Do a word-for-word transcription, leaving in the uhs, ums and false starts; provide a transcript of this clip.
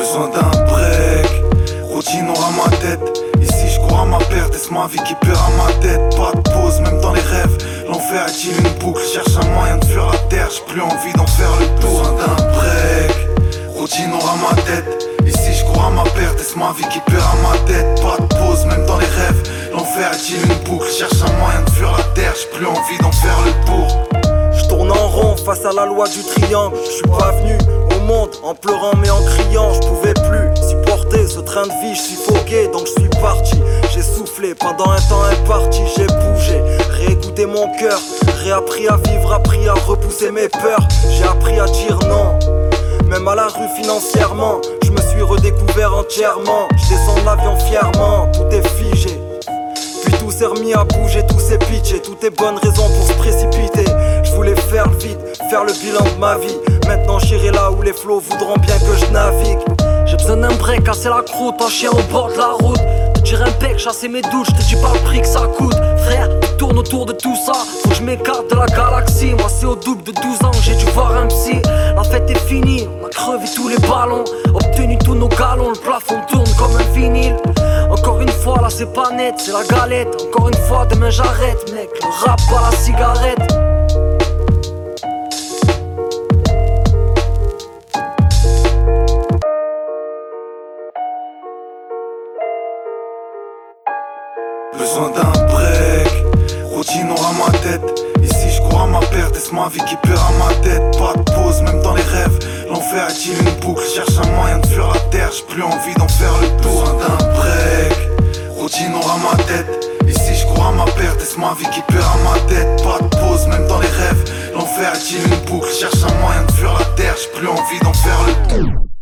Besoin d'un break, routine aura ma tête. Ici je cours à ma perte et c'est ma vie qui perd à ma tête. Pas de pause même dans les rêves, l'enfer est-il une boucle? Cherche un moyen de fuir la terre, j'ai plus envie d'en faire le tour. Besoin d'un break, routine aura ma tête. Ici je cours à ma perte et c'est ma vie qui perd à ma tête. Pas de pause même dans les rêves, l'enfer est-il une boucle? Cherche un moyen de fuir la terre, j'ai plus envie d'en faire le tour. Je tourne en rond face à la loi du triangle. Je suis pas venu au monde en pleurant mais en criant. Je pouvais plus supporter ce train de vie, je suis foqué donc je suis parti. J'ai soufflé pendant un temps imparti, j'ai bougé, réécouté mon cœur, réappris à vivre, appris à repousser mes peurs. J'ai appris à dire non, même à la rue financièrement. Je me suis redécouvert entièrement, je descends de l'avion fièrement, tout est figé. Puis tout s'est remis à bouger, tout s'est pitché, tout est bonne raison pour se précipiter. Je voulais faire le vide, faire le bilan de ma vie. Maintenant j'irai là où les flots voudront bien que je navigue. J'ai besoin d'un break, casser la croûte, un chien au bord de la route. Te dire un bec, chasser mes douches, te dis pas le prix que ça coûte. Frère, tu tournes autour de tout ça, faut que je m'écarte de la galaxie. Moi c'est au double de douze ans que j'ai dû voir un psy. La fête est finie, on a crevé tous les ballons, obtenu tous nos galons, le plafond tourne comme un vinyle. Encore une fois là c'est pas net, c'est la galette. Encore une fois demain j'arrête mec, le rap pas la cigarette. Besoin d'un break, routine aura ma tête. Ici je cours à ma perte et c'est ma vie qui perd à ma tête. Pas de pause même dans les rêves, l'enfer est-il une boucle? Cherche un moyen de fuir la terre, j'ai plus envie d'en faire le tour. Besoin d'un break, routine aura ma tête. Ici je cours à ma perte et c'est ma vie qui perd à ma tête. Pas de pause même dans les rêves, l'enfer est-il une boucle? Cherche un moyen de fuir la terre, j'ai plus envie d'en faire le tour.